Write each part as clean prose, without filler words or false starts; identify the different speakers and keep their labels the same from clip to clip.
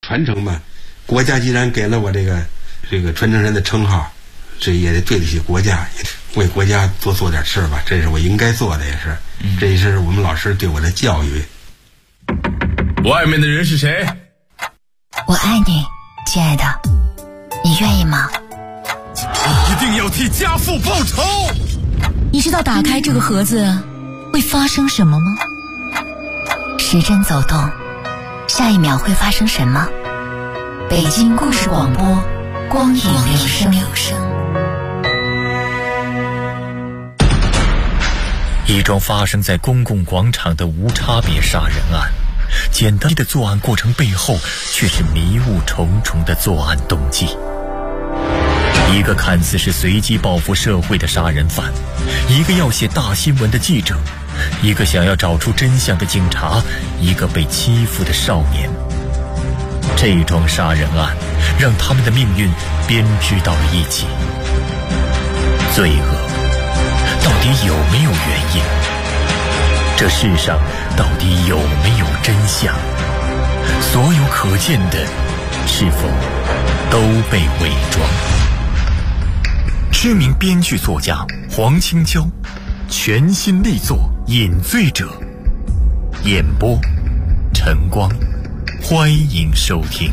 Speaker 1: 传承嘛。国家既然给了我这个传承人的称号，这也得对得起国家，也为国家多做点事吧，这是我应该做的，也是，这也是我们老师对我的教育。
Speaker 2: 外面的人是谁？
Speaker 3: 我爱你，亲爱的，你愿意吗？
Speaker 2: 你一定要替家父报仇！
Speaker 3: 你知道打开这个盒子会发生什么吗？时针走动，下一秒会发生什么？北京故事广播，光影留声。
Speaker 4: 一桩发生在公共广场的无差别杀人案，简单的作案过程背后却是迷雾重重的作案动机。一个看似是随机报复社会的杀人犯，一个要写大新闻的记者，一个想要找出真相的警察，一个被欺负的少年。这桩杀人案让他们的命运编织到了一起。罪恶到底有没有原因？这世上到底有没有真相？所有可见的是否都被伪装？知名编剧作家黄清娇全新力作《饮醉者》，演播晨光，欢迎收听。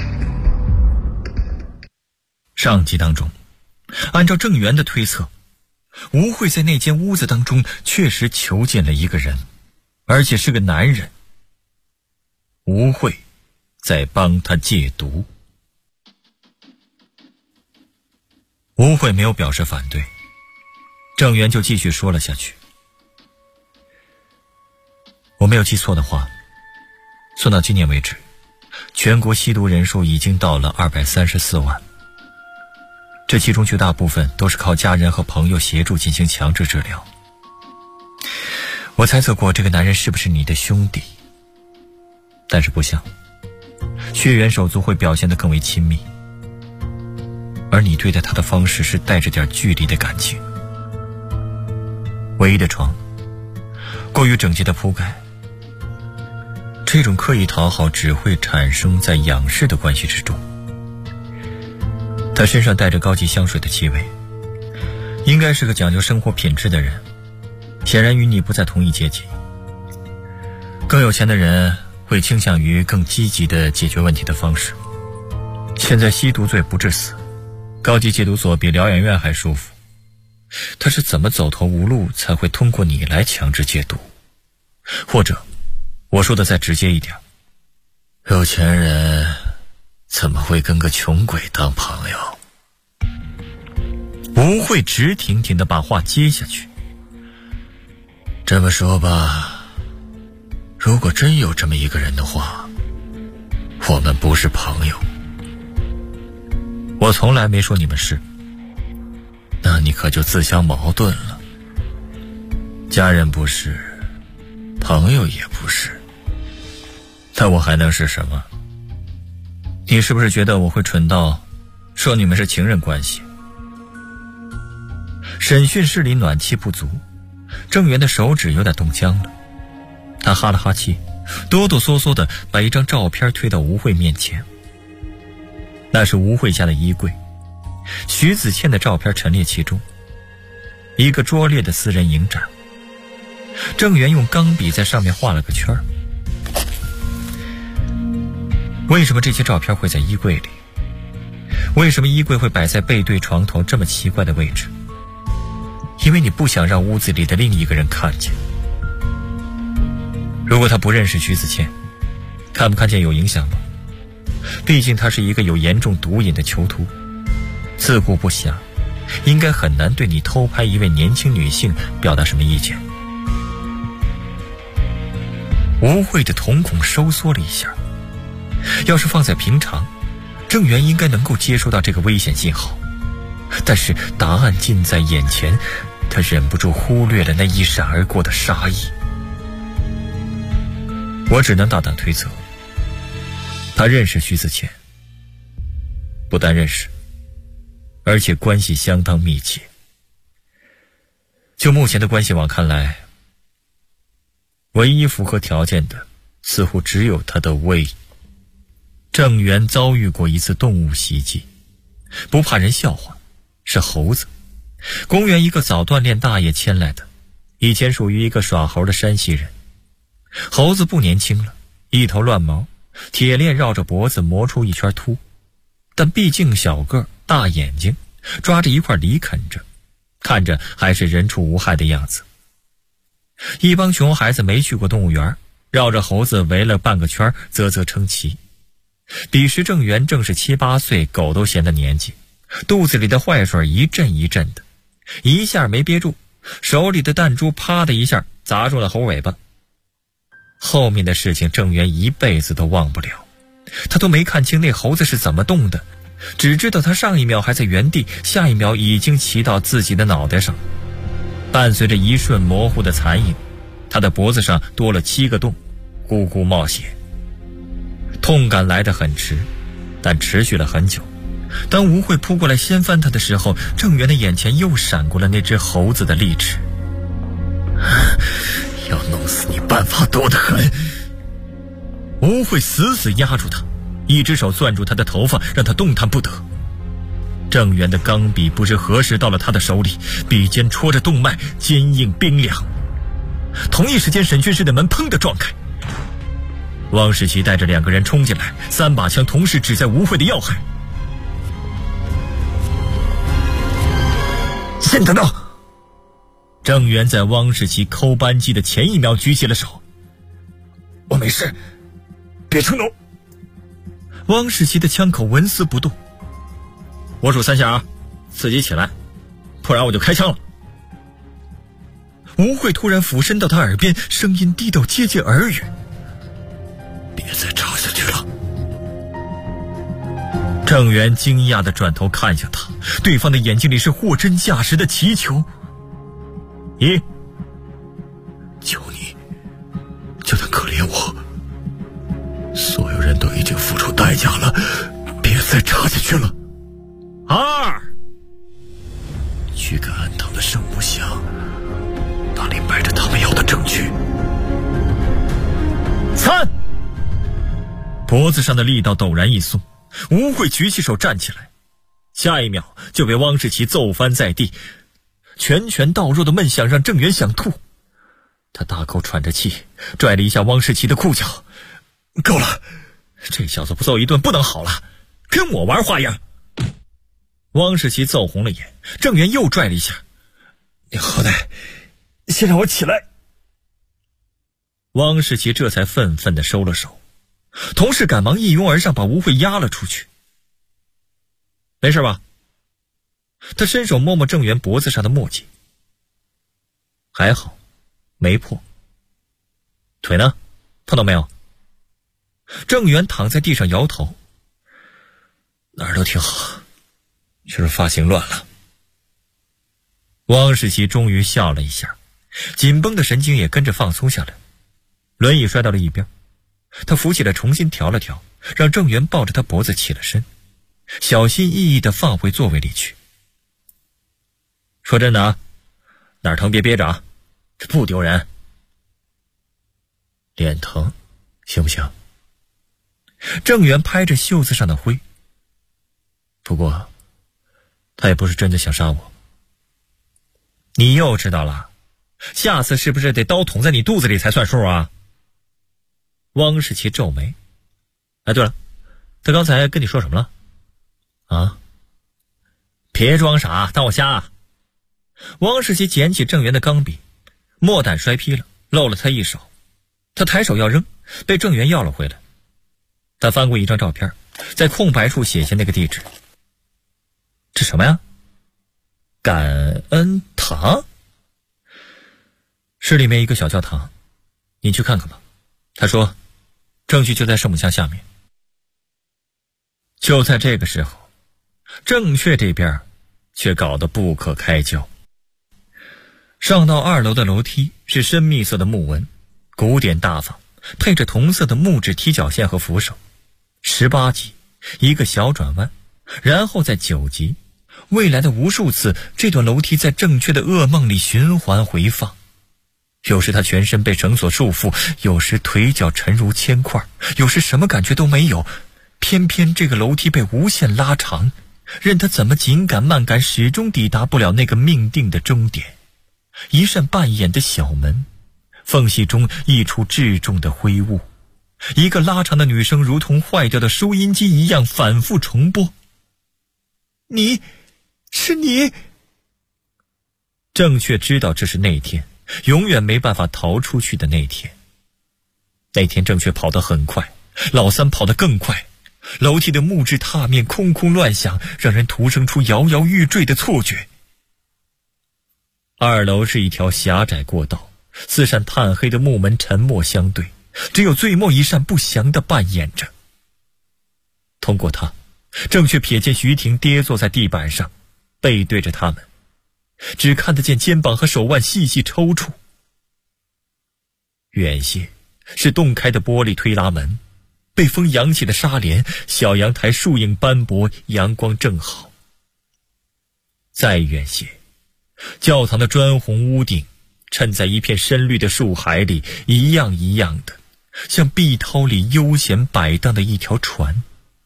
Speaker 4: 上集当中，按照郑源的推测，吴慧在那间屋子当中确实囚禁了一个人，而且是个男人。吴慧在帮他戒毒。吴慧没有表示反对，郑源就继续说了下去。我没有记错的话，算到今年为止，全国吸毒人数已经到了234万。这其中绝大部分都是靠家人和朋友协助进行强制治疗。我猜测过这个男人是不是你的兄弟，但是不像，血缘手足会表现得更为亲密，而你对待他的方式是带着点距离的感情。唯一的床，过于整洁的铺盖，这种刻意讨好只会产生在仰视的关系之中。他身上带着高级香水的气味，应该是个讲究生活品质的人，显然与你不在同一阶级。更有钱的人会倾向于更积极的解决问题的方式。现在吸毒罪不致死，高级戒毒所比疗养院还舒服。他是怎么走投无路才会通过你来强制戒毒？或者我说的再直接一点，有钱人怎么会跟个穷鬼当朋友？吴慧直挺挺地把话接下去。这么说吧，如果真有这么一个人的话，我们不是朋友。我从来没说你们是，那你可就自相矛盾了。家人不是，朋友也不是，那我还能是什么？你是不是觉得我会蠢到说你们是情人关系？审讯室里暖气不足，郑源的手指有点冻僵了。他哈了哈气，哆哆嗦嗦地把一张照片推到吴慧面前。那是吴慧家的衣柜，徐子倩的照片陈列其中，一个拙劣的私人影展。郑源用钢笔在上面画了个圈。为什么这些照片会在衣柜里？为什么衣柜会摆在背对床头这么奇怪的位置？因为你不想让屋子里的另一个人看见。如果他不认识徐子倩，看不看见有影响吗？毕竟他是一个有严重毒瘾的囚徒，自顾不暇，应该很难对你偷拍一位年轻女性表达什么意见。吴慧的瞳孔收缩了一下，要是放在平常，郑源应该能够接收到这个危险信号，但是答案近在眼前，他忍不住忽略了那一闪而过的杀意。我只能大胆推测，他认识徐子倩，不但认识，而且关系相当密切。就目前的关系网看来，唯一符合条件的似乎只有他的胃。 郑源遭遇过一次动物袭击，不怕人笑话，是猴子。公园一个早锻炼大爷牵来的，以前属于一个耍猴的山西人。猴子不年轻了，一头乱毛，铁链绕着脖子磨出一圈秃，但毕竟小个大眼睛，抓着一块梨啃着，看着还是人畜无害的样子。一帮熊孩子没去过动物园，绕着猴子围了半个圈，啧啧称奇。彼时郑源正是7、8岁狗都嫌的年纪，肚子里的坏水一阵一阵的，一下没憋住，手里的弹珠啪的一下砸中了猴尾巴。后面的事情郑源一辈子都忘不了，他都没看清那猴子是怎么动的，只知道他上一秒还在原地，下一秒已经骑到自己的脑袋上。伴随着一瞬模糊的残影，他的脖子上多了7个洞，咕咕冒血。痛感来得很迟，但持续了很久。当吴慧扑过来掀翻他的时候，郑源的眼前又闪过了那只猴子的利齿。要弄死你办法多得很。吴慧死死压住他，一只手攥住他的头发，让他动弹不得。郑源的钢笔不知何时到了他的手里，笔尖戳着动脉，坚硬冰凉。同一时间，审讯室的门砰地撞开，汪世奇带着2个人冲进来，3把枪同时指在吴慧的要害。先等等！郑源在汪世奇扣扳机的前一秒举起了手。我没事，别冲动。汪世奇的枪口纹丝不动。我数3下啊，自己起来，不然我就开枪了。吴慧突然俯身到他耳边，声音低到接近耳语。别再插下去了。郑源惊讶地转头看向他，对方的眼睛里是货真价实的祈求。求你，就当可怜我。所有人都已经付出代价了，别再插下去了。2，去看安堂的圣母像，那里摆着他们要的证据。3，脖子上的力道陡然一松，吴慧举起手站起来，下一秒就被汪世奇揍翻在地。拳拳到肉的闷响让郑源想吐，他大口喘着气，拽了一下汪世奇的裤脚。够了，这小子不揍一顿不能好了，跟我玩花样。汪世奇揍红了眼，郑源又拽了一下。你好歹先让我起来。汪世奇这才愤愤地收了手，同事赶忙一拥而上，把吴慧压了出去。没事吧？他伸手摸摸郑源脖子上的墨迹，还好没破。腿呢？碰到没有？郑源躺在地上摇头，哪儿都挺好，就是发型乱了。汪世奇终于笑了一下，紧绷的神经也跟着放松下来。轮椅摔到了一边，他扶起来重新调了调，让郑源抱着他脖子起了身，小心翼翼地放回座位里去。说真的啊，哪儿疼别憋着啊，这不丢人。脸疼行不行？郑源拍着袖子上的灰。不过他也不是真的想杀我。你又知道了，下次是不是得刀捅在你肚子里才算数啊？汪世奇皱眉。哎，对了，他刚才跟你说什么了？啊？别装傻，当我瞎啊！汪世奇捡起郑源的钢笔，墨胆摔劈了，漏了他一手。他抬手要扔，被郑源要了回来。他翻过一张照片，在空白处写下那个地址。这什么呀？感恩堂？市里面一个小教堂，你去看看吧。他说证据就在圣母像下面。就在这个时候，正确这边却搞得不可开交。上到2楼的楼梯是深蜜色的木纹，古典大方，配着同色的木质踢脚线和扶手。18级，一个小转弯，然后在9级。未来的无数次，这段楼梯在正确的噩梦里循环回放。有时他全身被绳索束缚，有时腿脚沉如铅块，有时什么感觉都没有， 偏偏这个楼梯被无限拉长，任他怎么紧赶慢赶，始终抵达不了那个命定的终点。一扇半掩的小门，缝隙中溢出至重的灰雾，一个拉长的女声如同坏掉的收音机一样反复重播：你是你。郑却知道这是那天永远没办法逃出去的那天。那天郑却跑得很快，老三跑得更快，楼梯的木质踏面空空乱响，让人徒生出摇摇欲坠的错觉。二楼是一条狭窄过道，4扇炭黑的木门沉默相对，只有最末一扇不祥地扮演着。通过它，郑却瞥见徐婷跌坐在地板上，背对着他们，只看得见肩膀和手腕细细抽搐。远些是洞开的玻璃推拉门，被风扬起的纱帘，小阳台树影斑驳，阳光正好。再远些，教堂的砖红屋顶衬在一片深绿的树海里，一样一样的，像碧涛里悠闲摆荡的一条船。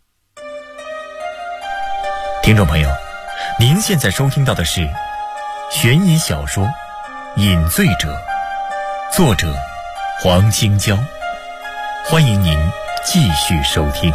Speaker 4: 听众朋友，您现在收听到的是悬疑小说《饮醉者》，作者黄清娇，欢迎您继续收听。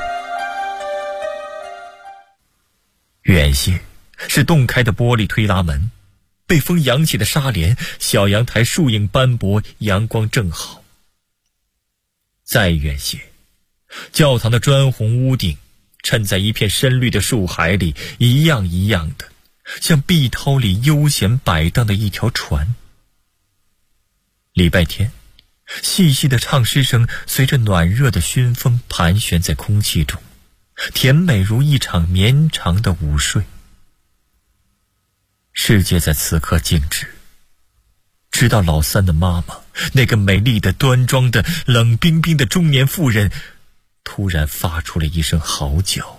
Speaker 4: 远些是洞开的玻璃推拉门，被风扬起的纱帘，小阳台树影斑驳，阳光正好。再远些，教堂的砖红屋顶衬在一片深绿的树海里，一样一样的，像碧涛里悠闲摆荡的一条船。礼拜天，细细的唱诗声随着暖热的熏风盘旋在空气中，甜美如一场绵长的午睡。世界在此刻静止，直到老三的妈妈，那个美丽的端庄的冷冰冰的中年妇人，突然发出了一声嚎叫。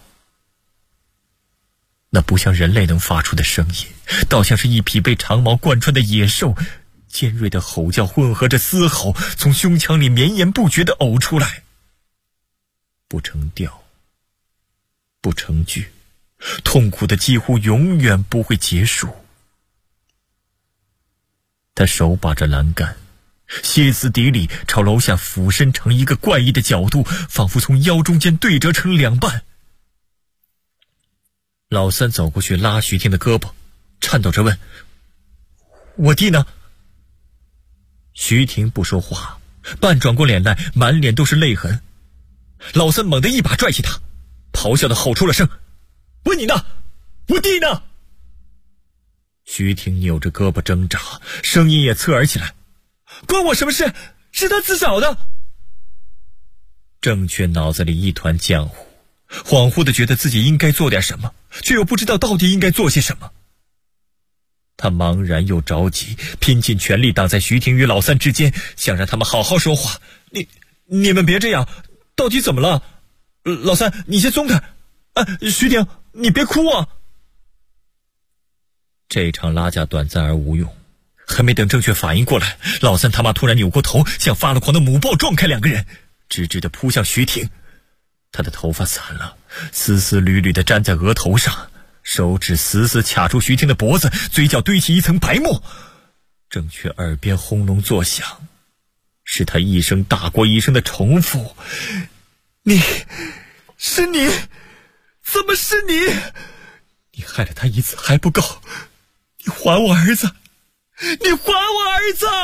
Speaker 4: 那不像人类能发出的声音，倒像是一匹被长矛贯穿的野兽，尖锐的吼叫混合着嘶吼，从胸腔里绵延不绝地呕出来。不成调，不成句，痛苦的几乎永远不会结束。他手把着栏杆，歇斯底里朝楼下俯身成一个怪异的角度，仿佛从腰中间对折成2半。老三走过去拉徐婷的胳膊，颤抖着问：我弟呢？徐婷不说话，半转过脸来，满脸都是泪痕。老三猛地一把拽起他，咆哮地吼出了声：问你呢？我弟呢？徐婷扭着胳膊挣扎，声音也侧耳起来：关我什么事？是他自找的。郑却脑子里一团浆糊，恍惚地觉得自己应该做点什么，却又不知道到底应该做些什么。他茫然又着急，拼尽全力挡在徐婷与老三之间，想让他们好好说话。你们别这样，到底怎么了？老三，你先松开。徐婷，你别哭啊。这场拉架短暂而无用，还没等郑却反应过来，老三他妈突然扭过头，像发了狂的母豹撞开2个人，直直地扑向徐婷。他的头发散了，丝丝缕缕地粘在额头上，手指死死卡住徐婷的脖子，嘴角堆起一层白沫。郑却耳边轰隆作响，是他一声大过一声的重复：是你？怎么是你？你害了他一次还不够，你还我儿子！你还我儿子！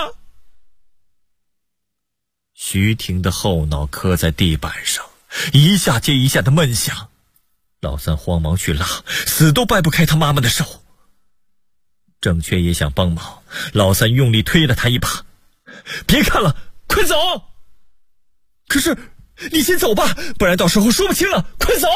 Speaker 4: 徐婷的后脑磕在地板上，一下接一下的闷响。老三慌忙去拉，死都掰不开他妈妈的手。郑却也想帮忙，老三用力推了他一把：别看了，快走！可是你先走吧，不然到时候说不清了，快走！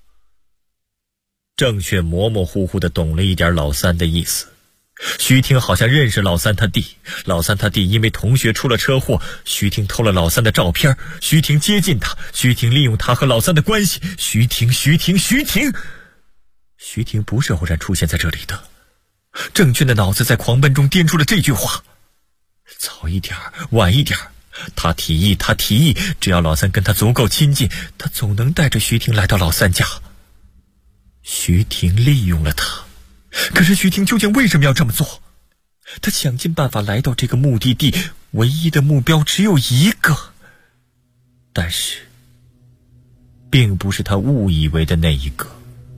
Speaker 4: 郑却模模糊糊地懂了一点老三的意思。徐婷好像认识老三他弟，老三他弟因为同学出了车祸，徐婷偷了老三的照片，徐婷接近他，徐婷利用他和老三的关系，徐婷不是偶然出现在这里的。郑却的脑子在狂奔中颠出了这句话：早一点晚一点， 他提议，只要老三跟他足够亲近，他总能带着徐婷来到老三家。徐婷利用了他，可是徐婷究竟为什么要这么做？他想尽办法来到这个目的地，唯一的目标只有一个，但是并不是他误以为的那一个。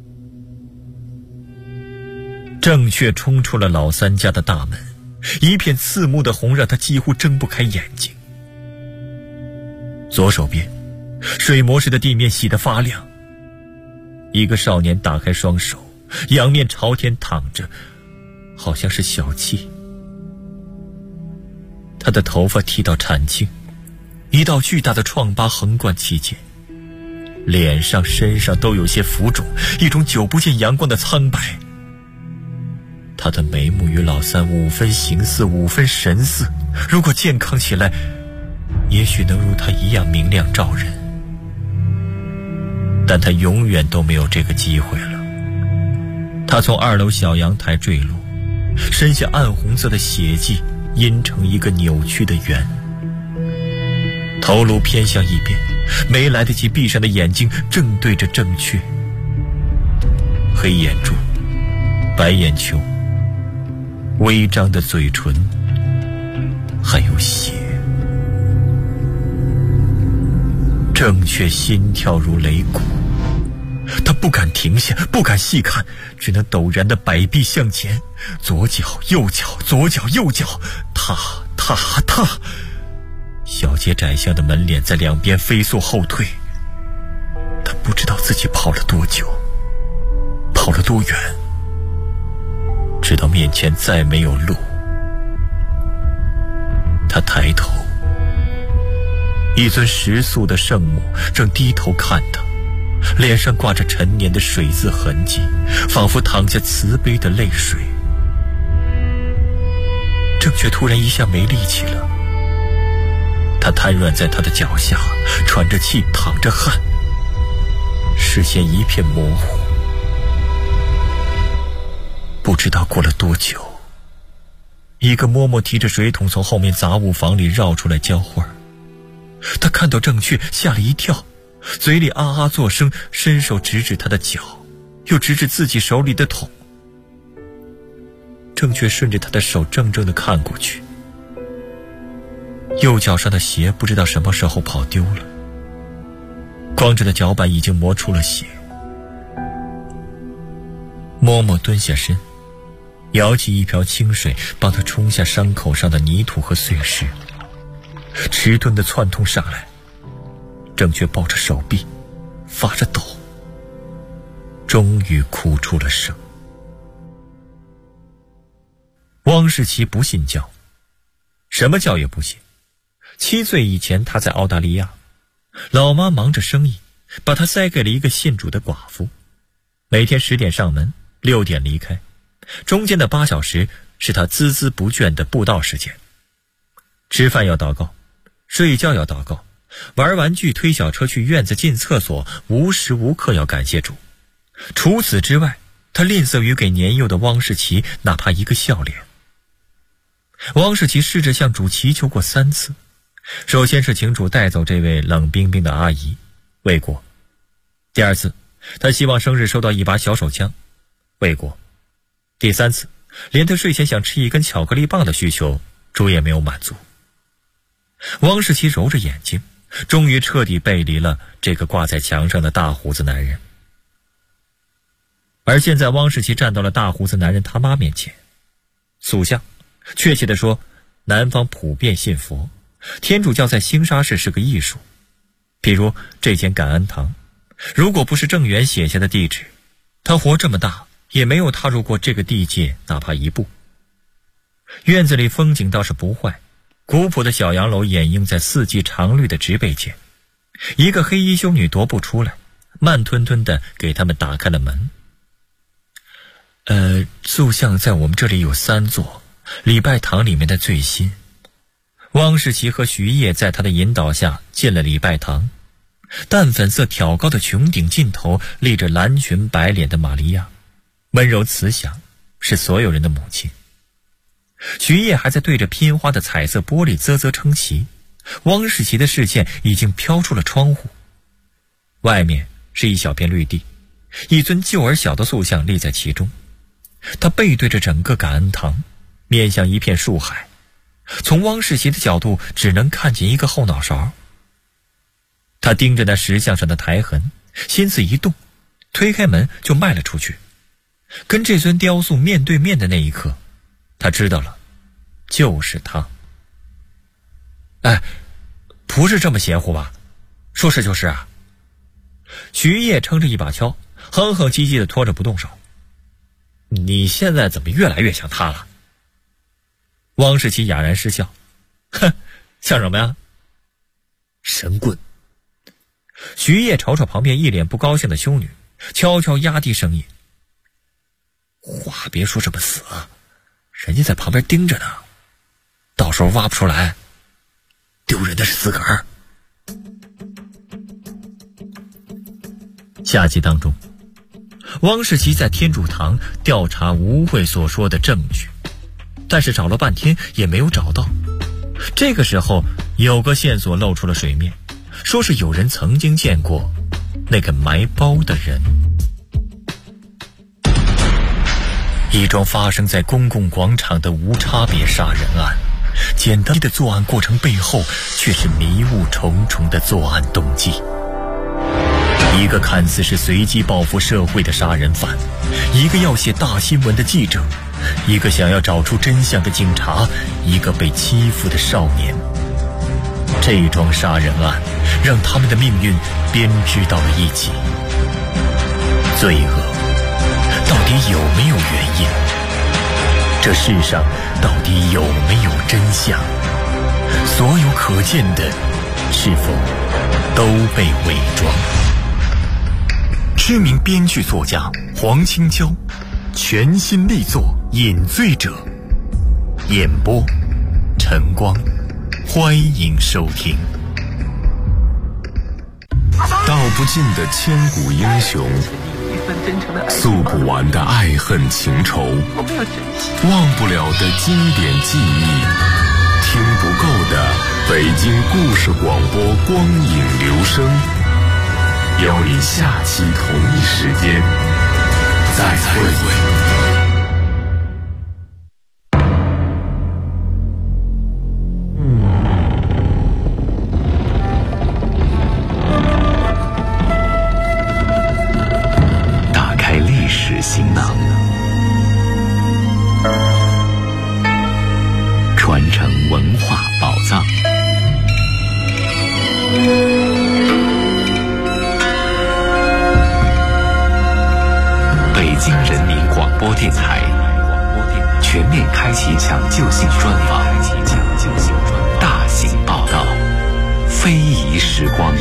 Speaker 4: 郑却冲出了老三家的大门，一片刺目的红让他几乎睁不开眼睛。左手边，水磨似的地面洗得发亮。一个少年打开双手，仰面朝天躺着，好像是小憩。他的头发剃到铲青，一道巨大的创疤横贯其间，脸上身上都有些浮肿，一种久不见阳光的苍白。他的眉目与老三5分形似5分神似，如果健康起来，也许能如他一样明亮照人，但他永远都没有这个机会了。他从2楼小阳台坠落，身下暗红色的血迹阴成一个扭曲的圆，头颅偏向一边，没来得及闭上的眼睛正对着郑却。黑眼珠，白眼球，微张的嘴唇，还有血。郑却心跳如擂鼓，他不敢停下，不敢细看，只能陡然的摆臂向前，左脚右脚，左脚右脚，踏。小街窄巷的门脸在两边飞速后退，他不知道自己跑了多久，跑了多远，直到面前再没有路。他抬头，一尊石塑的圣母正低头看他，脸上挂着陈年的水渍痕迹，仿佛淌下慈悲的泪水。郑却突然一下没力气了，他瘫软在他的脚下，喘着气，淌着汗，视线一片模糊。不知道过了多久，一个嬷嬷提着水桶从后面杂物房里绕出来浇花。他看到郑却，吓了一跳，嘴里啊啊作声，伸手指指他的脚，又指指自己手里的桶。郑却顺着他的手怔怔地看过去，右脚上的鞋不知道什么时候跑丢了，光着的脚板已经磨出了血。嬷嬷蹲下身，舀起一瓢清水，帮他冲下伤口上的泥土和碎石。迟钝的窜痛上来，郑却抱着手臂，发着抖，终于哭出了声。汪世奇不信教，什么教也不信。7岁以前他在澳大利亚，老妈忙着生意，把他塞给了一个信主的寡妇，每天10点上门，6点离开，中间的8小时是他孜孜不倦的布道时间。吃饭要祷告，睡觉要祷告，玩玩具，推小车去院子进厕所，无时无刻要感谢主。除此之外，他吝啬于给年幼的汪世奇哪怕一个笑脸。汪世奇试着向主祈求过3次，首先是请主带走这位冷冰冰的阿姨，未果。第2次，他希望生日收到一把小手枪，未果。第3次，连他睡前想吃一根巧克力棒的需求，主也没有满足。汪世奇揉着眼睛，终于彻底背离了这个挂在墙上的大胡子男人。而现在汪世奇站到了大胡子男人他妈面前，塑像，确切地说，南方普遍信佛，天主教在兴沙市是个艺术。譬如这间感恩堂，如果不是郑源写下的地址，他活这么大也没有踏入过这个地界哪怕一步。院子里风景倒是不坏，古朴的小洋楼掩映在4季常绿的植被间。一个黑衣修女踱步出来，慢吞吞地给他们打开了门。塑像在我们这里有3座，礼拜堂里面的最新。汪世奇和徐烨在他的引导下进了礼拜堂，淡粉色挑高的穹顶尽头立着蓝裙白脸的玛利亚，温柔慈祥，是所有人的母亲。徐烨还在对着拼花的彩色玻璃啧啧称奇， 汪世奇的视线已经飘出了窗户，外面是一小片绿地，一尊旧而小的塑像立在其中。他背对着整个感恩堂，面向一片树海，从汪世奇的角度只能看见一个后脑勺。他盯着那石像上的苔痕，心思一动，推开门就迈了出去。跟这尊雕塑面对面的那一刻，他知道了，就是他。哎，不是这么邪乎吧？说是就是啊。徐烨撑着一把锹，哼哼唧唧地拖着不动手。你现在怎么越来越像他了？汪世奇哑然失笑，哼，像什么呀？神棍。徐烨瞅瞅旁边一脸不高兴的修女，悄悄压低声音：话别说这么死啊，人家在旁边盯着呢，到时候挖不出来，丢人的是自个儿。下集当中，汪世奇在天主堂调查吴慧所说的证据，但是找了半天也没有找到。这个时候有个线索露出了水面，说是有人曾经见过那个埋包的人。一桩发生在公共广场的无差别杀人案，简单的作案过程背后却是迷雾重重的作案动机。一个看似是随机报复社会的杀人犯，一个要写大新闻的记者，一个想要找出真相的警察，一个被欺负的少年。这桩杀人案让他们的命运编织到了一起。罪恶到底有没有原因？这世上到底有没有真相？所有可见的是否都被伪装？知名编剧作家黄青椒全新力作《饮醉者》，演播晨光，欢迎收听。
Speaker 5: 道不尽的千古英雄，诉不完的爱恨情仇，忘不了的经典记忆，听不够的北京故事广播光影留声。邀你下期同一时间再会。
Speaker 6: 打开历史行囊，传承文化宝藏。北京人民广播电台全面开启抢救性专访，大型报道，非遗时光。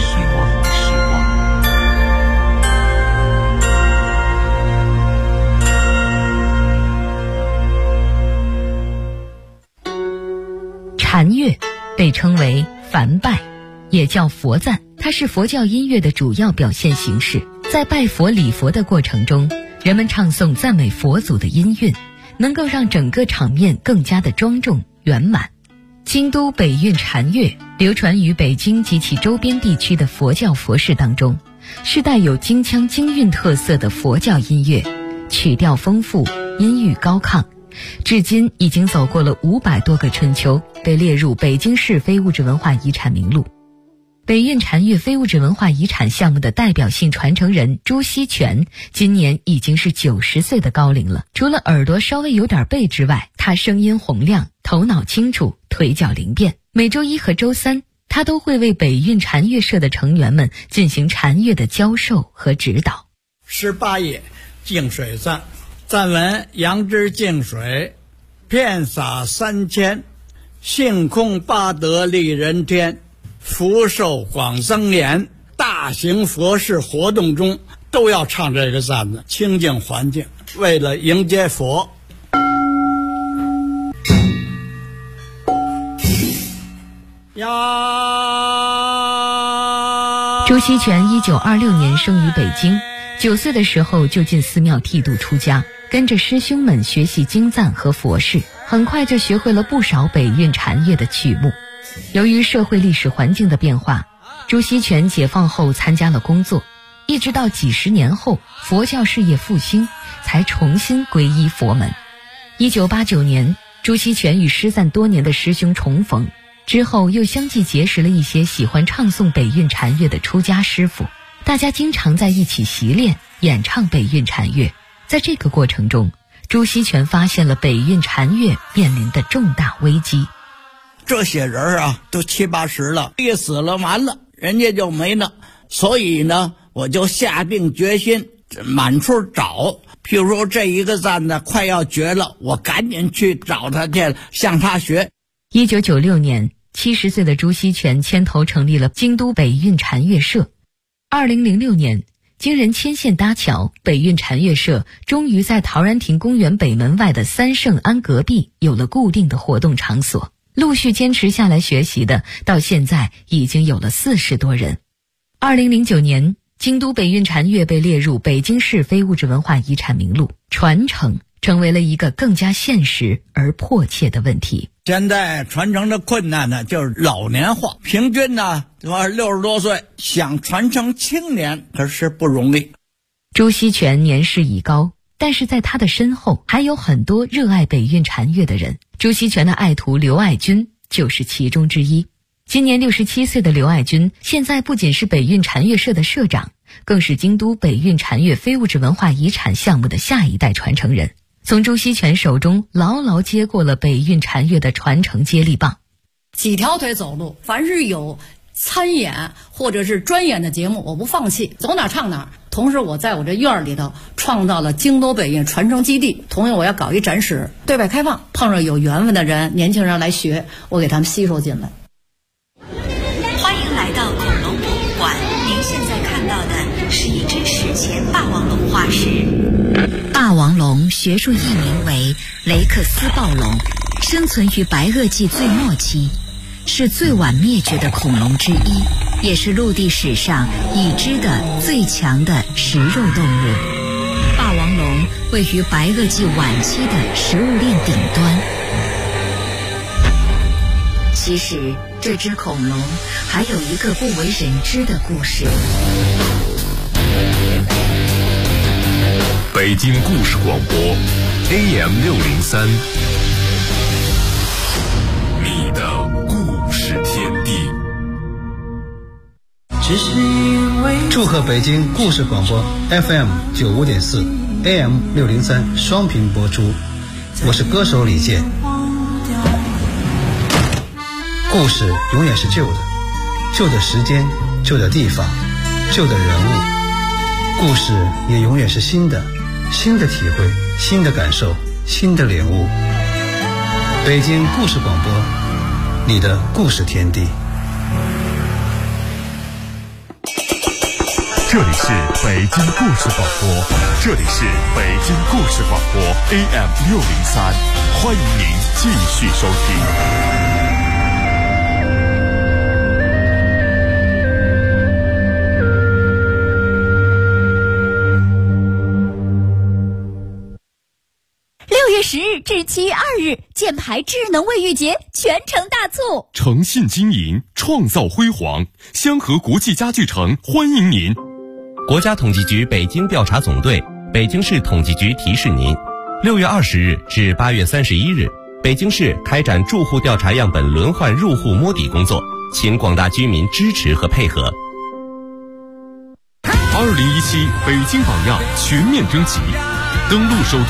Speaker 3: 禅乐被称为梵拜，也叫佛赞，它是佛教音乐的主要表现形式。在拜佛礼佛的过程中，人们唱诵赞美佛祖的音韵，能够让整个场面更加的庄重圆满。京都北韵禅乐流传于北京及其周边地区的佛教佛事当中，是带有京腔京韵特色的佛教音乐，曲调丰富，音域高亢，至今已经走过了500多个春秋，被列入北京市非物质文化遗产名录。北韵禅乐非物质文化遗产项目的代表性传承人朱锡全今年已经是90岁的高龄了。除了耳朵稍微有点背之外，他声音洪亮，头脑清楚，腿脚灵便。每周一和周三，他都会为北韵禅乐社的成员们进行禅乐的教授和指导。
Speaker 7: 18页净水赞，赞文：杨枝净水，遍洒3000，性空八德利人天，福寿广增延。大型佛事活动中都要唱这个赞子，清净环境，为了迎接佛。
Speaker 3: 朱锡全1926年生于北京，9岁的时候就进寺庙剃度出家，跟着师兄们学习经赞和佛事，很快就学会了不少北韵禅乐的曲目。 由于社会历史环境的变化，朱锡全解放后参加了工作，一直到几十年后佛教事业复兴，才重新皈依佛门。1989年，朱锡全与失散多年的师兄重逢，之后又相继结识了一些喜欢唱诵北韵禅乐的出家师傅，大家经常在一起习练演唱北韵禅乐。在这个过程中，朱锡全发现了北韵禅乐面临的重大危机。
Speaker 7: 这些人啊，都70、80了，一死了完了，人家就没了。所以呢，我就下定决心满处找。譬如说这一个赞呢快要绝了，我赶紧去找他去，向他学。
Speaker 3: 1996年，70岁的朱锡全牵头成立了京都北韵禅乐社。2006年，经人牵线搭桥，北韵禅乐社终于在陶然亭公园北门外的三圣庵隔壁有了固定的活动场所。陆续坚持下来学习的，到现在已经有了40多人。2009年，京都北韵禅乐被列入北京市非物质文化遗产名录，传承成为了一个更加现实而迫切的问题。
Speaker 7: 现在传承的困难呢，就是老年化，平均呢60多岁，想传承青年可是不容易。
Speaker 3: 朱锡全年事已高，但是在他的身后还有很多热爱北韵禅乐的人。朱锡全的爱徒刘爱军就是其中之一。今年67岁的刘爱军，现在不仅是北韵禅乐社的社长，更是京都北韵禅乐非物质文化遗产项目的下一代传承人，从朱锡全手中牢牢接过了北韵禅乐的传承接力棒。
Speaker 8: 几条腿走路，凡是有参演或者是专演的节目，我不放弃，走哪唱哪。同时我在我这院里头创造了京都北韵传承基地，同样我要搞一展示，对外开放，碰上有缘分的人，年轻人来学，我给他们吸收进来。
Speaker 3: 欢迎来到恐龙博物馆，您现在看到的是一只史前霸王龙化石。霸王龙学术译名为雷克斯暴龙，生存于白垩纪最末期，是最晚灭绝的恐龙之一，也是陆地史上已知的最强的食肉动物。霸王龙位于白垩纪晚期的食物链顶端。其实这只恐龙还有一个不为人知的故事。
Speaker 5: 北京故事广播 AM603，你的故事天地。
Speaker 9: 祝贺北京故事广播 FM95.4 AM603 双频播出，我是歌手李健。故事永远是旧的，旧的时间，旧的地方，旧的人物。故事也永远是新的，新的体会，新的感受，新的领悟。北京故事广播，你的故事天地。
Speaker 2: 这里是北京故事广播，这里是北京故事广播 AM603，欢迎您继续收听。
Speaker 3: 6月10日至7月2日，箭牌智能卫浴节全城大促，
Speaker 5: 诚信经营，创造辉煌，香河国际家具城欢迎您。
Speaker 10: 国家统计局北京调查总队、北京市统计局提示您：6月20日至8月31日，北京市开展住户调查样本轮换入户摸底工作，请广大居民支持和配合。
Speaker 5: 2017北京榜样全面征集，登录首都